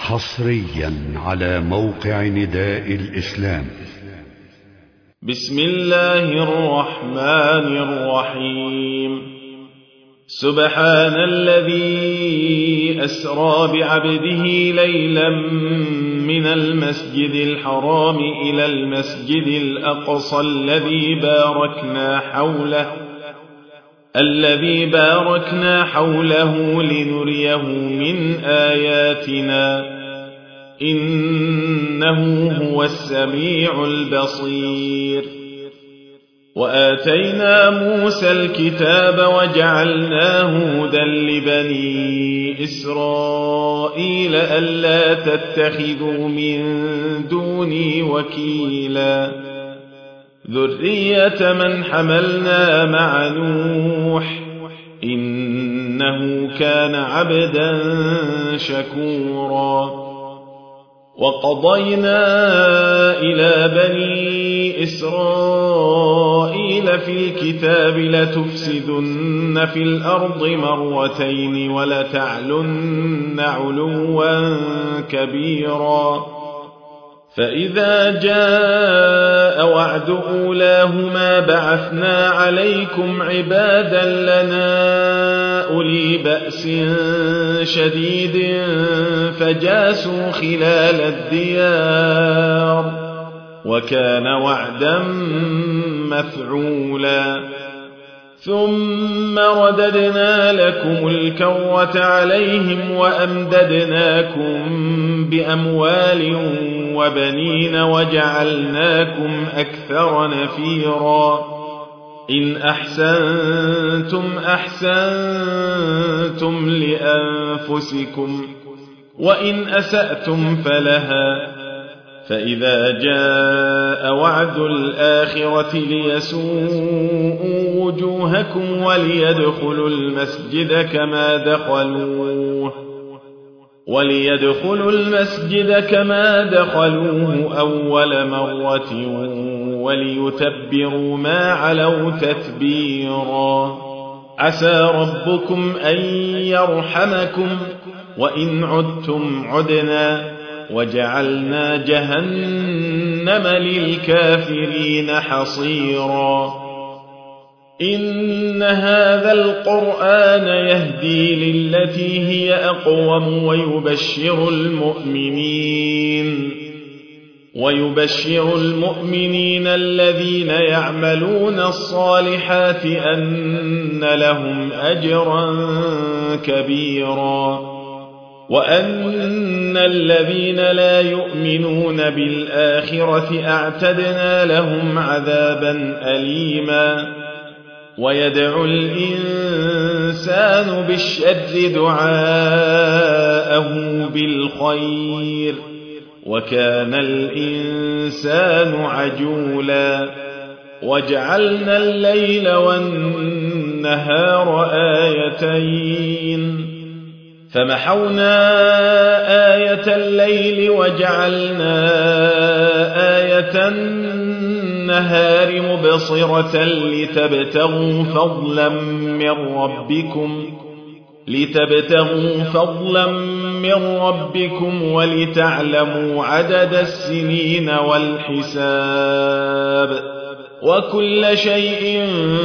حصريا على موقع نداء الإسلام. بسم الله الرحمن الرحيم. سبحان الذي أسرى بعبده ليلا من المسجد الحرام إلى المسجد الأقصى الذي باركنا حوله لنريه من آياتنا إنه هو السميع البصير. وآتينا موسى الكتاب وجعلناه هدى لبني إسرائيل ألا تتخذوا من دوني وكيلا ذرية من حملنا مع نوح إنه كان عبدا شكورا. وقضينا إلى بني إسرائيل في الكتاب لتفسدن في الأرض مرتين ولتعلن علوا كبيرا. فإذا جاء وعد أولاهما بعثنا عليكم عبادا لنا أولي بأس شديد فجاسوا خلال الديار وكان وعدا مفعولا. ثم رددنا لكم الكرة عليهم وأمددناكم بأموال وبنين وجعلناكم أكثر نفيرا. إن أحسنتم أحسنتم لأنفسكم وإن أسأتم فلها. فإذا جاء وعد الآخرة ليسوءوا وجوهكم وليدخلوا المسجد كما دخلوه أول مرة وليتبروا ما علوا تتبيرا. عسى ربكم أن يرحمكم وإن عدتم عدنا وجعلنا جهنم للكافرين حصيرا. إن هذا القرآن يهدي للتي هي أقوم ويبشر المؤمنين الذين يعملون الصالحات أن لهم أجرا كبيرا. وأن الذين لا يؤمنون بالآخرة أعتدنا لهم عذابا أليما. ويدعو الإنسان بالشر دعاءه بالخير وكان الإنسان عجولا. وجعلنا الليل والنهار آيتين فمحونا آية الليل وجعلنا آية النهار مبصرة لتبتغوا فضلا من ربكم ولتعلموا عدد السنين والحساب وكل شيء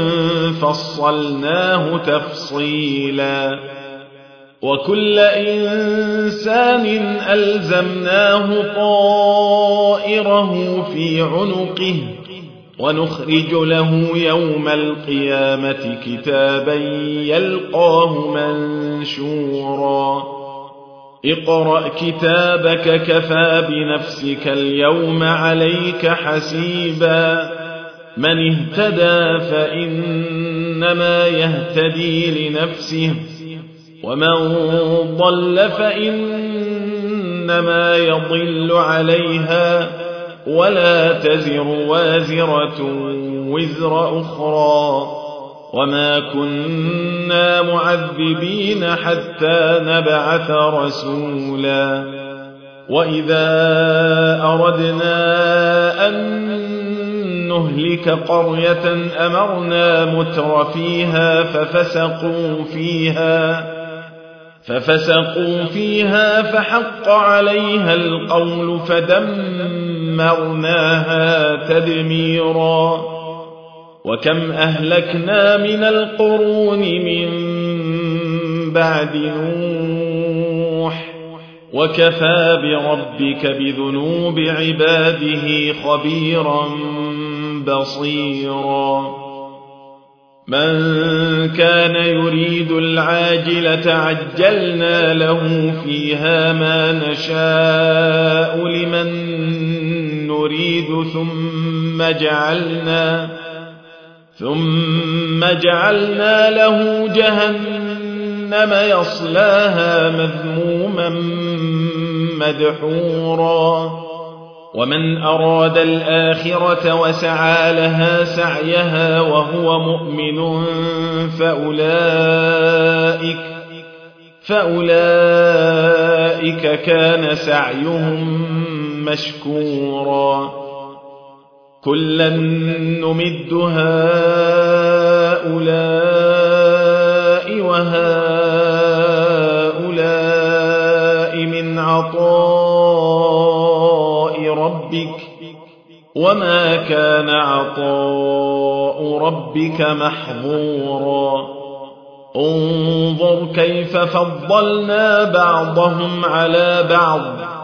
فصلناه تفصيلا. وكل إنسان ألزمناه طائره في عنقه ونخرج له يوم القيامة كتابا يلقاه منشورا. اقرأ كتابك كفى بنفسك اليوم عليك حسيبا. من اهتدى فإنما يهتدي لنفسه ومن ضل فإنما يضل عليها ولا تزر وازرة وزر أخرى وما كنا معذبين حتى نبعث رسولا. وإذا أردنا أن نهلك قرية أمرنا متر فيها ففسقوا فيها فحق عليها القول فدمرناها تدميرا وكم أهلكنا من القرون من بعد نوح وكفى بربك بذنوب عباده خبيرا بصيرا من كان يريد العاجلة عجلنا له فيها ما نشاء لمن نريد ثم جعلنا له جهنم يصلاها مذموما مدحورا ومن أراد الآخرة وسعى لها سعيها وهو مؤمن فأولئك كان سعيهم مشكورا كلا نمد هؤلاء وهؤلاء من عطاء ربك وما كان عطاء ربك محظورا انظر كيف فضلنا بعضهم على بعض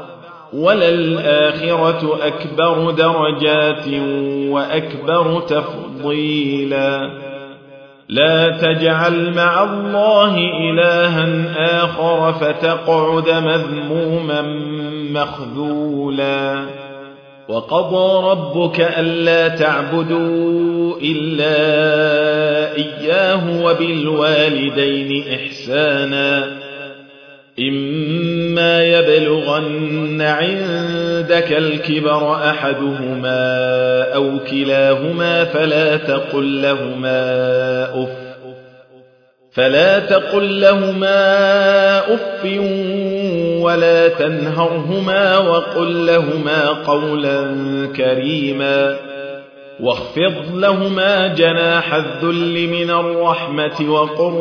وللآخرة أكبر درجات وأكبر تفضيلا لا تجعل مع الله إلها آخر فتقعد مذموما مخذولا وقضى ربك ألا تعبدوا إلا إياه وبالوالدين إحسانا إما يبلغن عندك الكبر أحدهما أو كلاهما فلا تقل لهما أف ولا تنهرهما وقل لهما قولا كريما واخفض لهما جناح الذل من الرحمة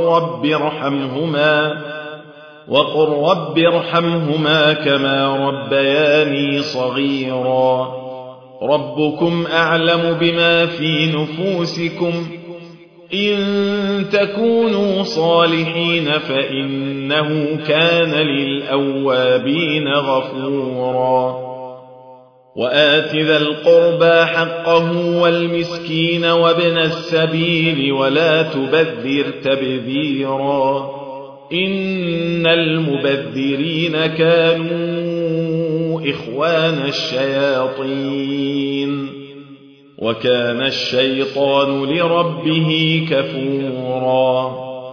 وقل رب ارحمهما كما ربياني صغيرا ربكم أعلم بما في نفوسكم إن تكونوا صالحين فإنه كان للأوابين غفورا وآت ذا القربى حقه والمسكين وابن السبيل ولا تبذر تبذيرا إن المبذرين كانوا إخوان الشياطين وكان الشيطان لربه كفورا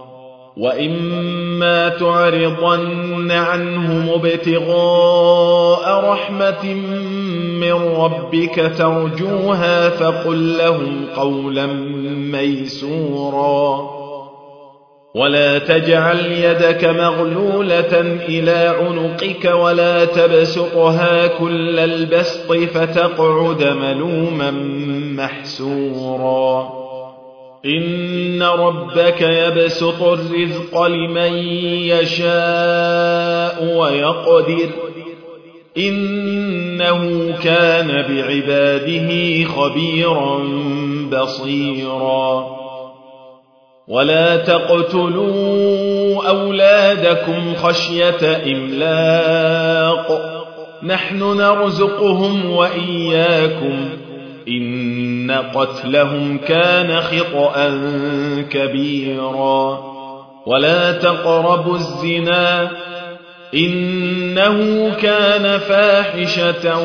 وإما تعرضن عنهم ابتغاء رحمة من ربك ترجوها فقل لهم قولا ميسورا ولا تجعل يدك مغلولة إلى عنقك ولا تبسطها كل البسط فتقعد ملوما محسورا إن ربك يبسط الرزق لمن يشاء ويقدر إنه كان بعباده خبيرا بصيرا ولا تقتلوا أولادكم خشية إملاق نحن نرزقهم وإياكم إن قتلهم كان خطأ كبيرا ولا تقربوا الزنا إنه كان فاحشة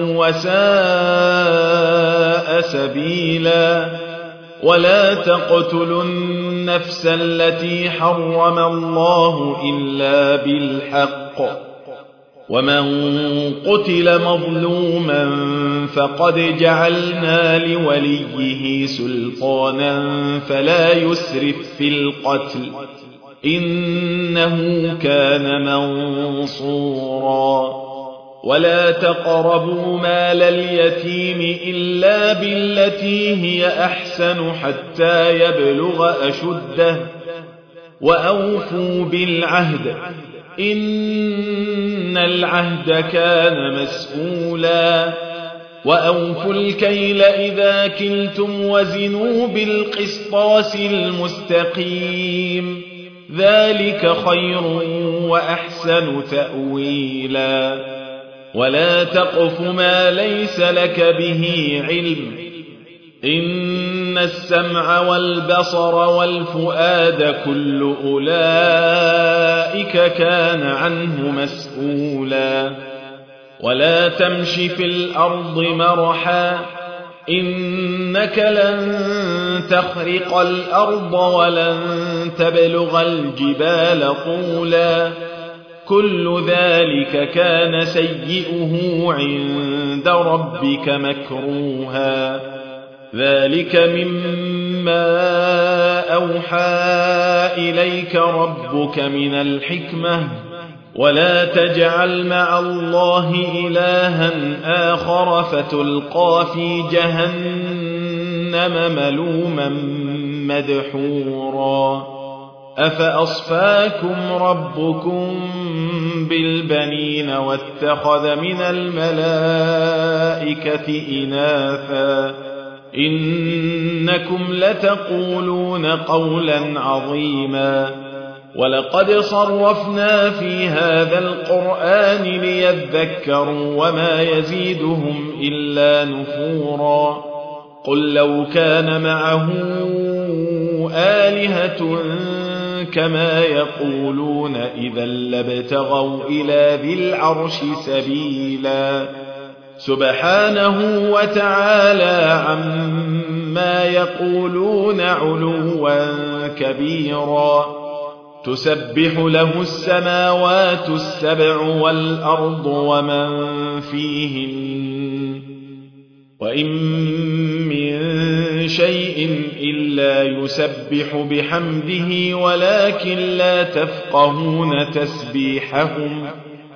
وساء سبيلا ولا تقتلوا النفس التي حرم الله إلا بالحق ومن قتل مظلوما فقد جعلنا لوليه سلطانا فلا يسرف في القتل إنه كان منصورا ولا تقربوا مال اليتيم إلا بالتي هي أحسن حتى يبلغ أشده وأوفوا بالعهد إن العهد كان مسؤولا وأوفوا الكيل إذا كلتم وزنوا بالقسطاس المستقيم ذلك خير وأحسن تأويلا ولا تقف ما ليس لك به علم إن السمع والبصر والفؤاد كل أولئك كان عنه مسؤولا ولا تمش في الأرض مرحا إنك لن تخرق الأرض ولن تبلغ الجبال طولا كل ذلك كان سيئه عند ربك مكروها ذلك مما أوحى إليك ربك من الحكمة ولا تجعل مع الله إلها آخر فتلقى في جهنم ملوما مدحورا أفأصفاكم ربكم بالبنين واتخذ من الملائكة إناثا إنكم لتقولون قولا عظيما ولقد صرفنا في هذا القرآن ليذكروا وما يزيدهم إلا نفورا قل لو كان معه آلهة كما يقولون إذا لابتغوا إلى ذي العرش سبيلا سبحانه وتعالى عما يقولون علوا كبيرا تسبح له السماوات السبع والأرض ومن فيهن وإن من شيء إلا يسبح بحمده ولكن لا تفقهون تسبيحهم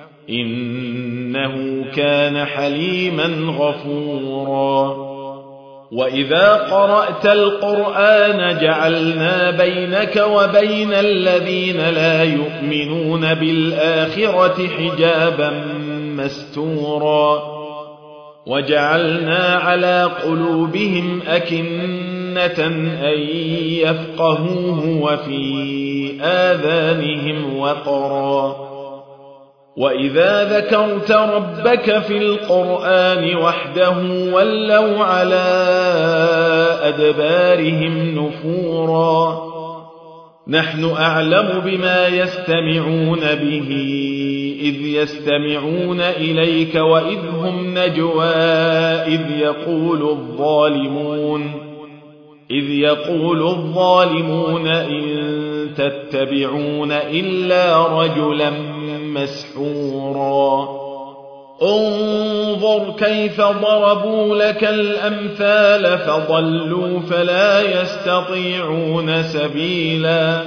إنه كان حليما غفورا وإذا قرأت القرآن جعلنا بينك وبين الذين لا يؤمنون بالآخرة حجابا مستورا وجعلنا على قلوبهم أكنة أن يفقهوه وفي آذانهم وقرا وإذا ذكرت ربك في القرآن وحده ولوا على أدبارهم نفورا نحن أعلم بما يستمعون به إذ يستمعون إليك وإذ هم نجوى إذ يقول الظالمون إن تتبعون إلا رجلا مسحورا انظر كيف ضربوا لك الأمثال فضلوا فلا يستطيعون سبيلا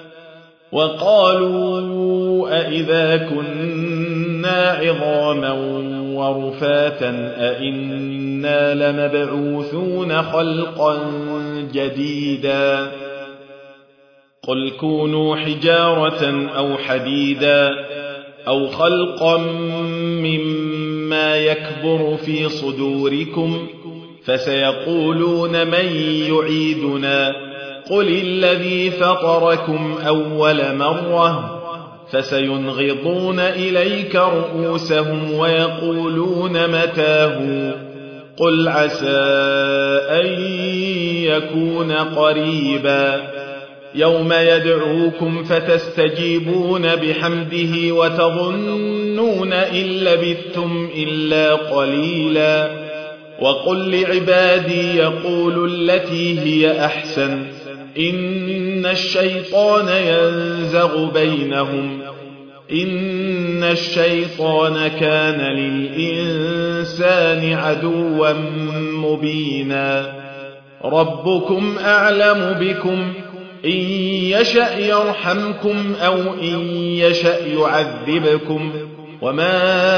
وقالوا أئذا كنا عظاما ورفاتا أئنا لمبعوثون خلقا جديدا قل كونوا حجارة أو حديدا أو خلقا مما يكبر في صدوركم فسيقولون من يعيدنا قل الذي فطركم أول مرة فسينغضون إليك رؤوسهم ويقولون متاه قل عسى أن يكون قريبا يوم يدعوكم فتستجيبون بحمده وتظنون إن لبثتم إلا قليلا وقل لعبادي يقولوا التي هي أحسن إن الشيطان ينزغ بينهم إن الشيطان كان للإنسان عدوا مبينا ربكم أعلم بكم إن يشأ يرحمكم أو إن يشأ يعذبكم وما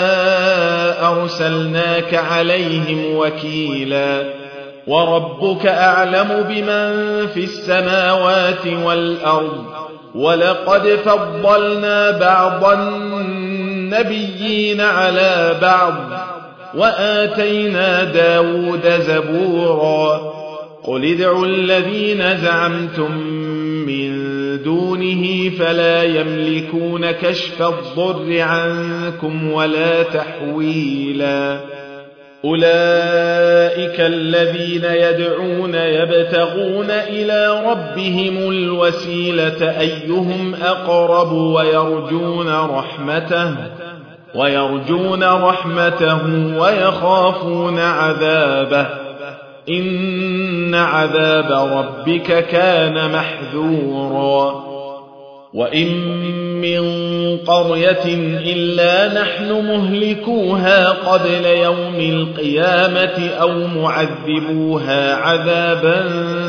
أرسلناك عليهم وكيلا وربك أعلم بمن في السماوات والأرض ولقد فضلنا بعض النبيين على بعض وآتينا داود زبورا قل ادعوا الذين زعمتم من دونه فلا يملكون كشف الضر عنكم ولا تحويلا أولئك الذين يدعون يبتغون إلى ربهم الوسيلة أيهم أقرب ويرجون رحمته ويخافون عذابه إن عذاب ربك كان محذورا وإن من قرية إلا نحن مهلكوها قبل يوم القيامة أو معذبوها عذابا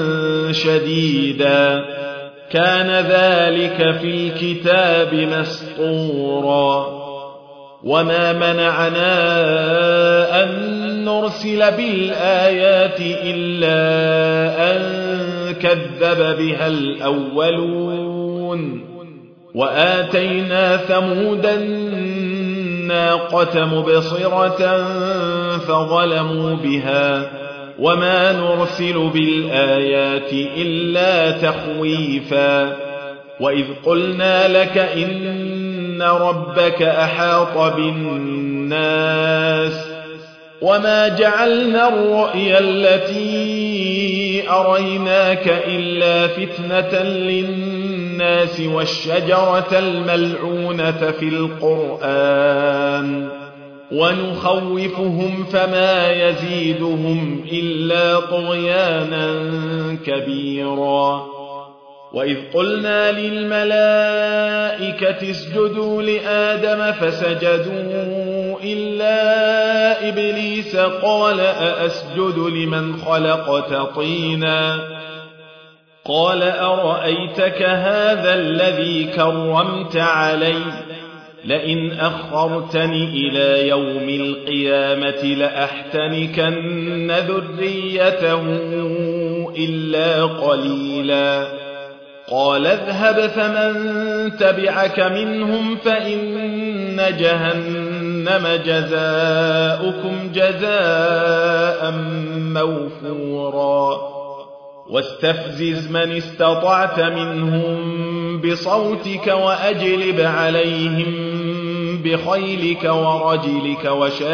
شديدا كان ذلك في الكتاب مسطورا وما منعنا أن نرسل بالآيات إلا أن كذب بها الأولون وآتينا ثمود الناقة مبصرة فظلموا بها وما نرسل بالآيات إلا تخويفا وإذ قلنا لك إن ربك أحاط بالناس وما جعلنا الرؤيا التي أريناك إلا فتنة للناس والشجرة الملعونة في القرآن ونخوفهم فما يزيدهم إلا طغيانا كبيرا وإذ قلنا للملائكة اسجدوا لآدم فسجدوا إلا إبليس قال أأسجد لمن خلقت طينا قال أرأيتك هذا الذي كرمت علي لئن أخرتني إلى يوم القيامة لأحتنكن ذريته إلا قليلا قال اذهب فمن تبعك منهم فإن جهنم جزاؤكم جزاء موفورا واستفزز من استطعت منهم بصوتك وأجلب عليهم بخيلك ورجلك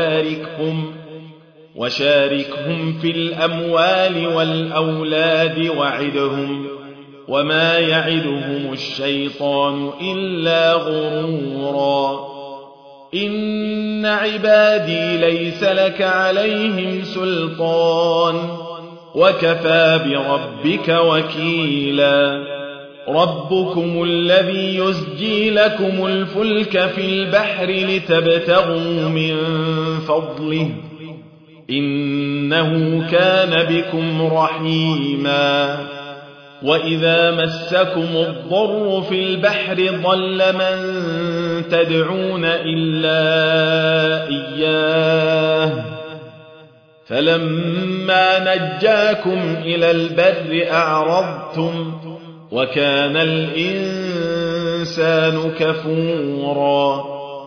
وشاركهم في الأموال والأولاد وعدهم وما يعدهم الشيطان إلا غرورا إن عبادي ليس لك عليهم سلطان وكفى بربك وكيلا ربكم الذي يزجي لكم الفلك في البحر لتبتغوا من فضله إنه كان بكم رحيما وإذا مسكم الضر في البحر ضل من تدعون إلا إياه فلما نجاكم إلى البر أعرضتم وكان الإنسان كفورا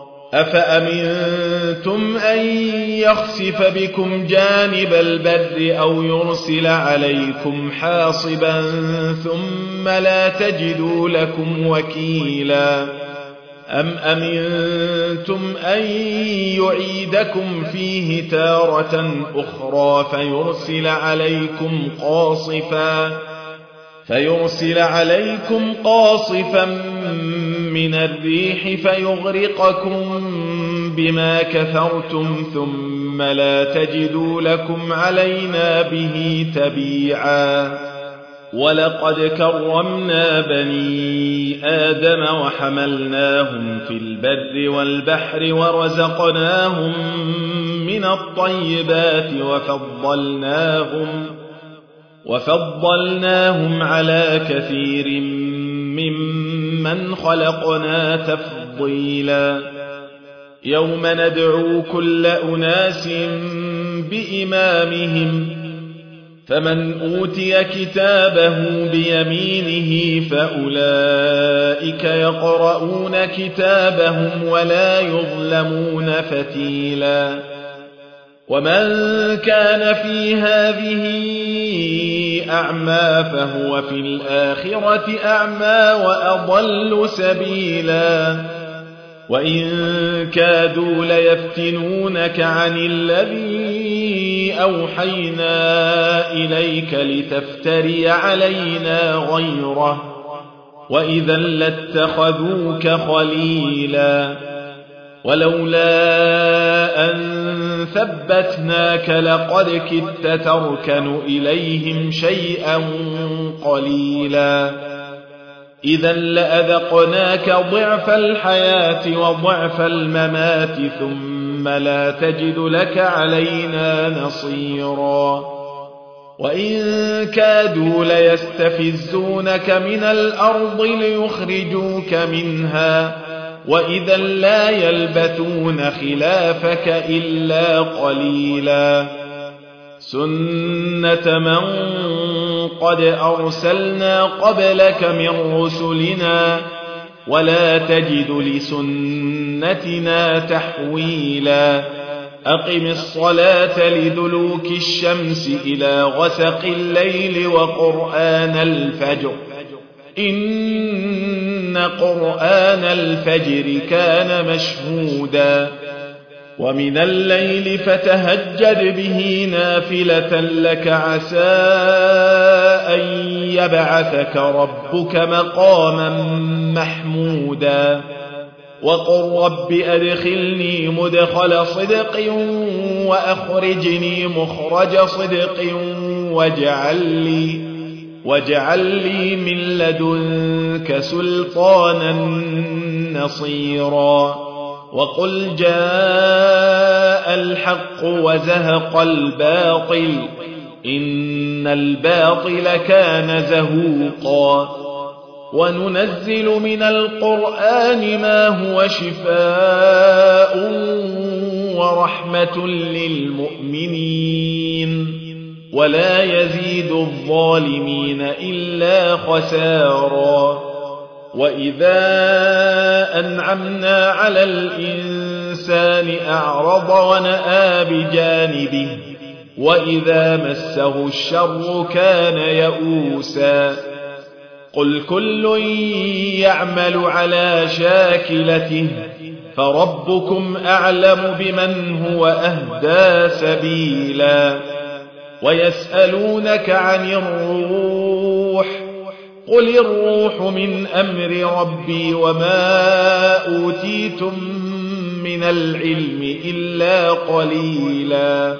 أفأمنتم أن يخسف بكم جانب البر أو يرسل عليكم حاصبا ثم لا تجدوا لكم وكيلا أم أمنتم أن يعيدكم فيه تارة أخرى فيرسل عليكم قاصفا من الريح فيغرقكم بما كفرتم ثم لا تجدوا لكم علينا به تبيعا ولقد كرمنا بني آدم وحملناهم في البر والبحر ورزقناهم من الطيبات وفضلناهم على كثير ممن خلقنا تفضيلا يوم ندعو كل أناس بإمامهم فمن أوتي كتابه بيمينه فأولئك يقرؤون كتابهم ولا يظلمون فتيلا ومن كان في هذه أعمى فهو في الآخرة أعمى وأضل سبيلا وإن كادوا ليفتنونك عن الذي أوحينا إليك لتفتري علينا غيره وإذا لاتخذوك خليلا ولولا أن ثبتناك لقد كدت تركن إليهم شيئا قليلا إذا لأذقناك ضعف الحياة وضعف الممات ثم لا تجد لك علينا نصيرا وإن كادوا ليستفزونك من الأرض ليخرجوك منها وإذا لا يلبثون خلافك إلا قليلا سنة من قد أرسلنا قبلك من رسلنا ولا تجد لسنتنا تحويلا أقم الصلاة لدلوك الشمس إلى غسق الليل وقرآن الفجر إن قرآن الفجر كان مشهودا ومن الليل فتهجد به نافلة لك عسى أن يبعثك ربك مقاما محمودا وقل رب أدخلني مدخل صدق وأخرجني مخرج صدق واجعل لي من لدنك سلطانا نصيرا وقل جاء الحق وزهق الباطل إن الباطل كان زهوقا وننزل من القرآن ما هو شفاء ورحمة للمؤمنين ولا يزيد الظالمين إلا خسارا وإذا أنعمنا على الإنسان أعرض ونأى بجانبه وإذا مسه الشر كان يئوسا قل كل يعمل على شاكلته فربكم أعلم بمن هو أهدى سبيلا ويسألونك عن الروح قل الروح من أمر ربي وما أوتيتم من العلم إلا قليلا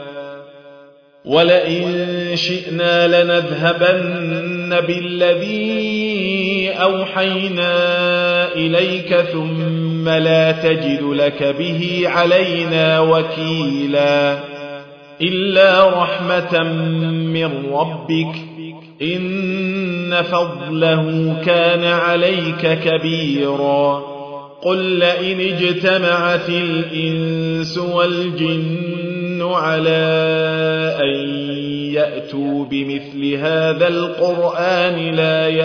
ولئن شئنا لنذهبن بالذي أوحينا إليك ثم لا تجد لك به علينا وكيلا إلا رحمة من ربك إن فضله كان عليك كبيرا قل لئن اجتمعت الإنس والجن على أن يأتوا بمثل هذا القرآن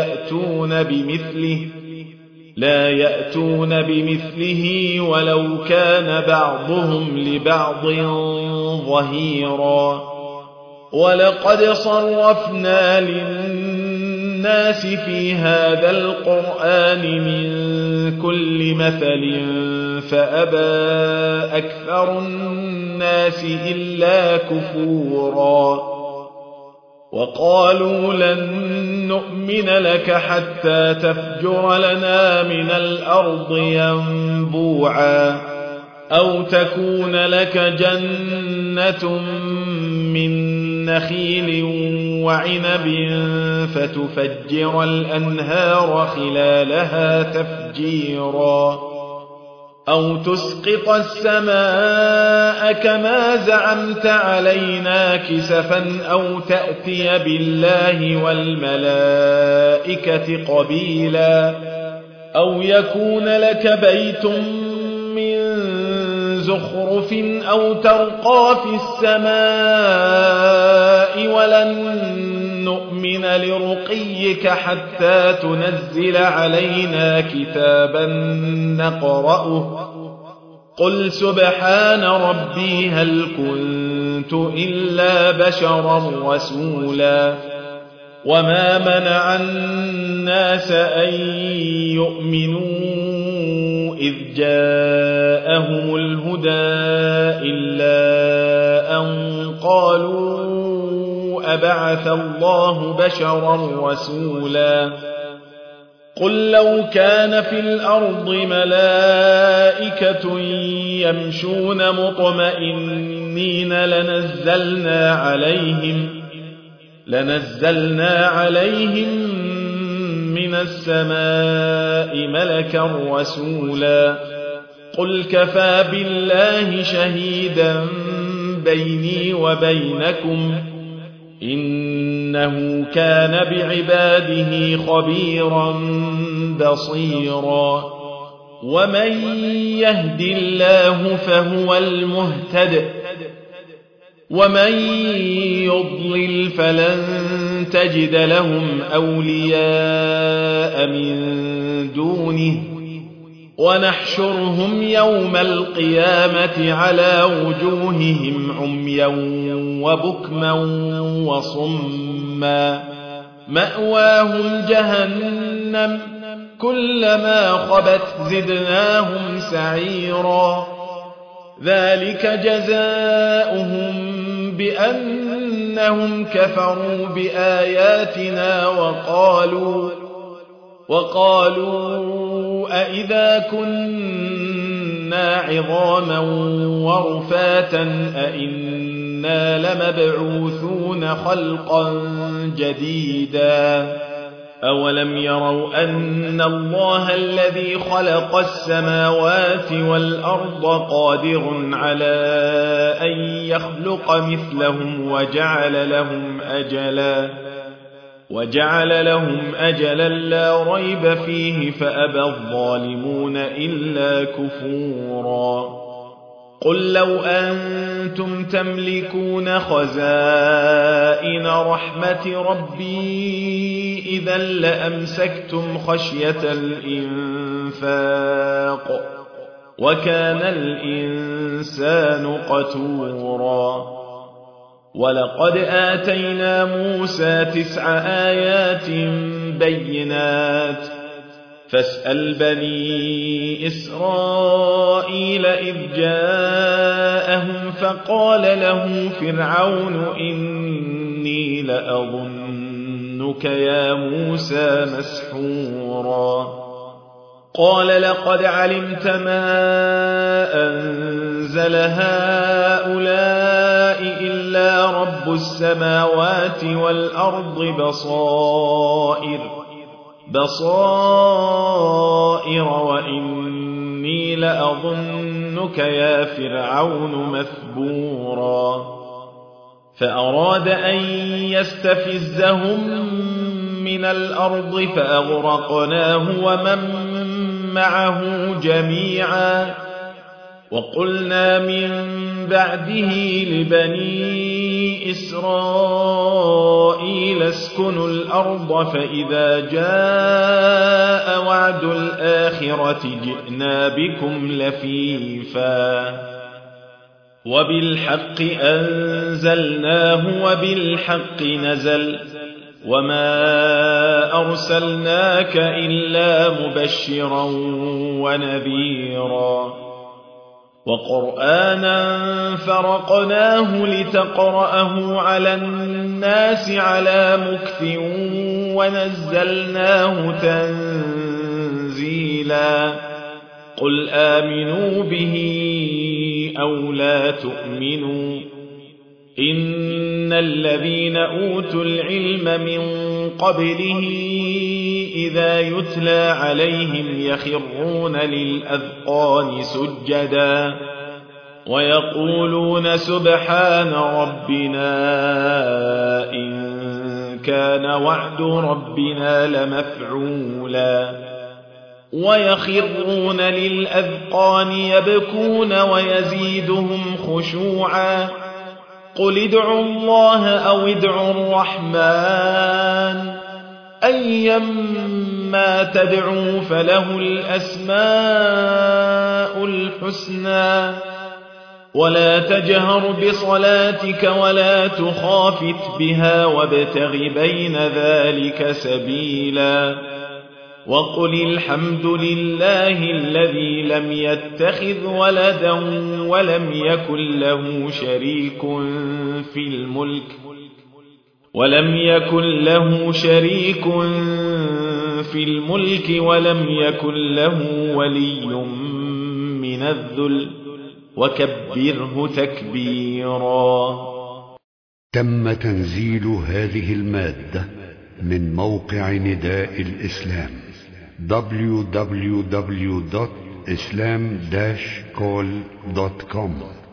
لا يأتون بمثله ولو كان بعضهم لبعض ظهيرا ولقد صرفنا للناس في هذا القرآن من كل مثل فأبى أكثر الناس إلا كفورا وقالوا لن نؤمن لك حتى تفجر لنا من الأرض ينبوعا أو تكون لك جنة من نخيل وعنب فتفجر الأنهار خلالها تفجيرا أو تسقط السماء كما زعمت علينا كسفا أو تأتي بالله والملائكة قبيلا أو يكون لك بيت من زخرف أو ترقى في السماء ولن نؤمن لرقيك حتى تنزل علينا كتابا نقرأه قل سبحان ربي هل كنت إلا بشرا رسولا وما منع الناس أن يؤمنوا إذ جاءهم الهدى إلا أن قالوا أبعث الله بشرا رسولا قل لو كان في الأرض ملائكة يمشون مطمئنين لنزلنا عليهم من السماء ملكا رسولا قل كفى بالله شهيدا بيني وبينكم إنه كان بعباده خبيرا بصيرا ومن يهد الله فهو المهتد ومن يضلل فلن تجد لهم أولياء من دونه ونحشرهم يوم القيامة على وجوههم عميا وبكما وصما مأواهم جهنم كلما خبت زدناهم سعيرا ذلك جزاؤهم بأنهم كفروا بآياتنا وقالوا أئذا كنا عظاما ورفاتا أئنا لمبعوثون خلقا جديدا أولم يروا أن الله الذي خلق السماوات والأرض قادر على أن يخلق مثلهم وجعل لهم أجلا لا ريب فيه فأبى الظالمون إلا كفورا قل لو أنتم تملكون خزائن رحمة ربي إذا لأمسكتم خشية الإنفاق وكان الإنسان قتورا ولقد آتينا موسى 9 آيات بينات فاسأل بني إسرائيل إذ جاءهم فقال له فرعون إني لأظنك يا موسى مسحورا قال لقد علمت ما أنزل هؤلاء إلا رب السماوات والأرض بصائر وإني لأظنك يا فرعون مثبورا فأراد أن يستفزهم من الأرض فأغرقناه ومن معه جميعا وقلنا من بعده لبني إسرائيل اسكنوا الأرض فإذا جاء وعد الآخرة جئنا بكم لفيفا وبالحق أنزلناه وبالحق نزل وما أرسلناك إلا مبشرا ونذيرا وقرآنا فرقناه لتقرأه على الناس على مكث ونزلناه تنزيلا قل آمنوا به أو لا تؤمنوا إن الذين أوتوا العلم من قبله إذا يتلى عليهم يخرون للأذقان سجدا ويقولون سبحان ربنا إن كان وعد ربنا لمفعولا ويخرون للأذقان يبكون ويزيدهم خشوعا قل ادعوا الله أو ادعوا الرحمن أيما تدعوا فله الأسماء الحسنى ولا تجهر بصلاتك ولا تخافت بها وابتغ بين ذلك سبيلا وقل الحمد لله الذي لم يتخذ ولدا ولم يكن له شريك في الملك ولم يكن له ولي من الذل وكبره تكبيرا. تم تنزيل هذه المادة من موقع نداء الإسلام www.islam-call.com